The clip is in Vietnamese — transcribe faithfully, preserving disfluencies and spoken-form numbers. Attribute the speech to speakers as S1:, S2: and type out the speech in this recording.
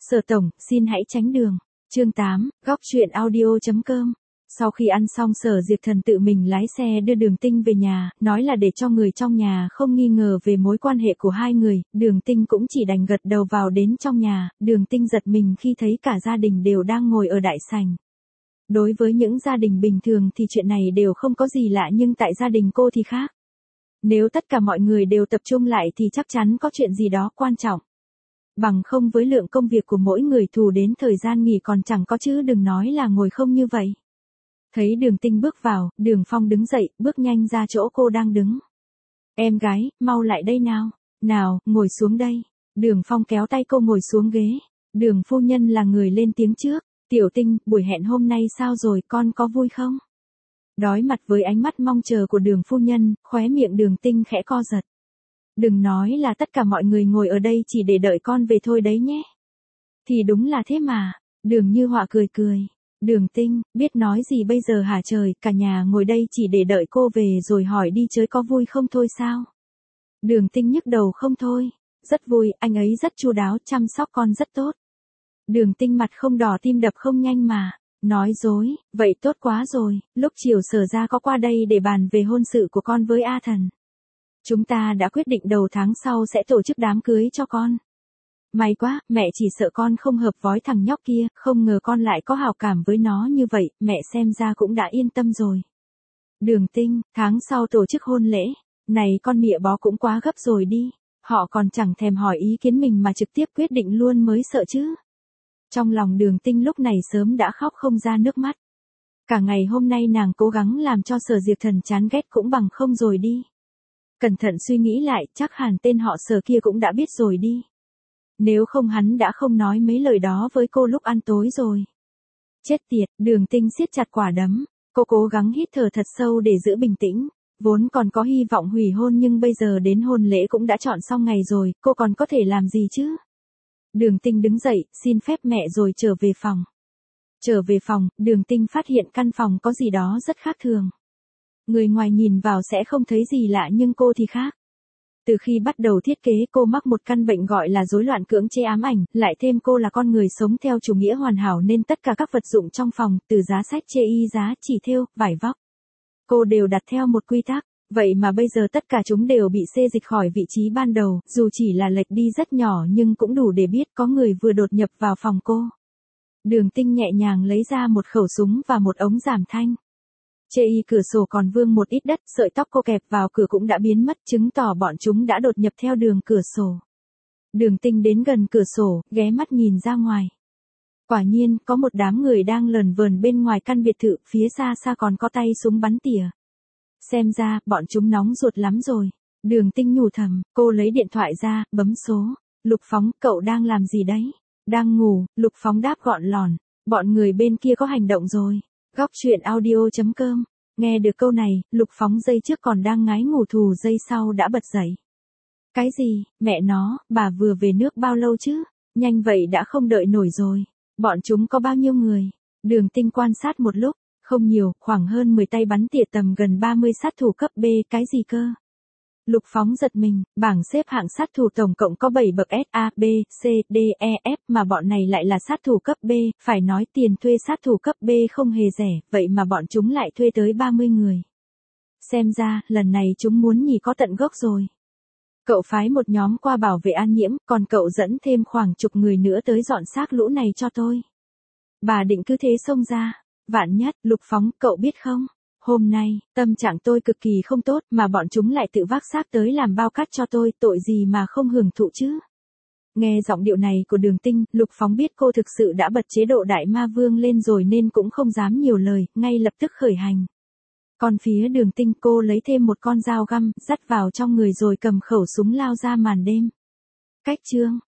S1: Sở tổng, xin hãy tránh đường. Chương tám, góc truyện audio.com. Sau khi ăn xong Sở Diệp Thần tự mình lái xe đưa Đường Tinh về nhà, nói là để cho người trong nhà không nghi ngờ về mối quan hệ của hai người, Đường Tinh cũng chỉ đành gật đầu vào đến trong nhà, Đường Tinh giật mình khi thấy cả gia đình đều đang ngồi ở đại sảnh. Đối với những gia đình bình thường thì chuyện này đều không có gì lạ nhưng tại gia đình cô thì khác. Nếu tất cả mọi người đều tập trung lại thì chắc chắn có chuyện gì đó quan trọng. Bằng không với lượng công việc của mỗi người thù đến thời gian nghỉ còn chẳng có chứ đừng nói là ngồi không như vậy. Thấy Đường Tinh bước vào, Đường Phong đứng dậy, bước nhanh ra chỗ cô đang đứng. Em gái, mau lại đây nào. Nào, ngồi xuống đây. Đường Phong kéo tay cô ngồi xuống ghế. Đường phu nhân là người lên tiếng trước. Tiểu Tinh, buổi hẹn hôm nay sao rồi, con có vui không? Đối mặt với ánh mắt mong chờ của Đường phu nhân, khóe miệng Đường Tinh khẽ co giật. Đừng nói là tất cả mọi người ngồi ở đây chỉ để đợi con về thôi đấy nhé. Thì đúng là thế mà. Đường Như Họa cười cười. Đường Tinh, biết nói gì bây giờ hả trời, cả nhà ngồi đây chỉ để đợi cô về rồi hỏi đi chơi có vui không thôi sao? Đường Tinh nhức đầu không thôi. Rất vui, anh ấy rất chu đáo, chăm sóc con rất tốt. Đường Tinh mặt không đỏ tim đập không nhanh mà. Nói dối, vậy tốt quá rồi, lúc chiều Sở ra có qua đây để bàn về hôn sự của con với A Thần. Chúng ta đã quyết định đầu tháng sau sẽ tổ chức đám cưới cho con. May quá, mẹ chỉ sợ con không hợp với thằng nhóc kia, không ngờ con lại có hào cảm với nó như vậy, mẹ xem ra cũng đã yên tâm rồi. Đường Tinh, tháng sau tổ chức hôn lễ, này con mịa bó cũng quá gấp rồi đi, họ còn chẳng thèm hỏi ý kiến mình mà trực tiếp quyết định luôn mới sợ chứ. Trong lòng Đường Tinh lúc này sớm đã khóc không ra nước mắt. Cả ngày hôm nay nàng cố gắng làm cho Sở Diệp Thần chán ghét cũng bằng không rồi đi. Cẩn thận suy nghĩ lại, chắc hẳn tên họ Sở kia cũng đã biết rồi đi. Nếu không hắn đã không nói mấy lời đó với cô lúc ăn tối rồi. Chết tiệt, Đường Tinh siết chặt quả đấm. Cô cố gắng hít thở thật sâu để giữ bình tĩnh. Vốn còn có hy vọng hủy hôn nhưng bây giờ đến hôn lễ cũng đã chọn xong ngày rồi, cô còn có thể làm gì chứ? Đường Tinh đứng dậy, xin phép mẹ rồi trở về phòng. Trở về phòng, Đường Tinh phát hiện căn phòng có gì đó rất khác thường. Người ngoài nhìn vào sẽ không thấy gì lạ nhưng cô thì khác. Từ khi bắt đầu thiết kế cô mắc một căn bệnh gọi là rối loạn cưỡng chế ám ảnh, lại thêm cô là con người sống theo chủ nghĩa hoàn hảo nên tất cả các vật dụng trong phòng, từ giá sách chê y giá chỉ thêu, vải vóc, cô đều đặt theo một quy tắc. Vậy mà bây giờ tất cả chúng đều bị xê dịch khỏi vị trí ban đầu, dù chỉ là lệch đi rất nhỏ nhưng cũng đủ để biết có người vừa đột nhập vào phòng cô. Đường Tinh nhẹ nhàng lấy ra một khẩu súng và một ống giảm thanh. Chê y cửa sổ còn vương một ít đất, sợi tóc cô kẹp vào cửa cũng đã biến mất, chứng tỏ bọn chúng đã đột nhập theo đường cửa sổ. Đường Tinh đến gần cửa sổ, ghé mắt nhìn ra ngoài. Quả nhiên, có một đám người đang lờn vờn bên ngoài căn biệt thự, phía xa xa còn có tay súng bắn tỉa. Xem ra, bọn chúng nóng ruột lắm rồi. Đường Tinh nhủ thầm, cô lấy điện thoại ra, bấm số. Lục Phóng, cậu đang làm gì đấy? Đang ngủ, Lục Phóng đáp gọn lỏn. Bọn người bên kia có hành động rồi. Góc truyện audio.com. Nghe được câu này, Lục Phóng giây trước còn đang ngái ngủ thù giây sau đã bật dậy. Cái gì, mẹ nó, bà vừa về nước bao lâu chứ? Nhanh vậy đã không đợi nổi rồi. Bọn chúng có bao nhiêu người? Đường Tinh quan sát một lúc. Không nhiều, khoảng hơn mười tay bắn tỉa tầm gần ba mươi sát thủ cấp B, cái gì cơ? Lục Phóng giật mình, bảng xếp hạng sát thủ tổng cộng có bảy bậc S, A, B, C, D, E, F mà bọn này lại là sát thủ cấp B, phải nói tiền thuê sát thủ cấp B không hề rẻ, vậy mà bọn chúng lại thuê tới ba mươi người. Xem ra, lần này chúng muốn nhì có tận gốc rồi. Cậu phái một nhóm qua bảo vệ An Nhiễm, còn cậu dẫn thêm khoảng chục người nữa tới dọn xác lũ này cho tôi. Bà định cứ thế xông ra. Vạn nhất, Lục Phóng, cậu biết không? Hôm nay, tâm trạng tôi cực kỳ không tốt mà bọn chúng lại tự vác xác tới làm bao cát cho tôi, tội gì mà không hưởng thụ chứ? Nghe giọng điệu này của Đường Tinh, Lục Phóng biết cô thực sự đã bật chế độ Đại Ma Vương lên rồi nên cũng không dám nhiều lời, ngay lập tức khởi hành. Còn phía Đường Tinh cô lấy thêm một con dao găm, dắt vào trong người rồi cầm khẩu súng lao ra màn đêm. Cách chương.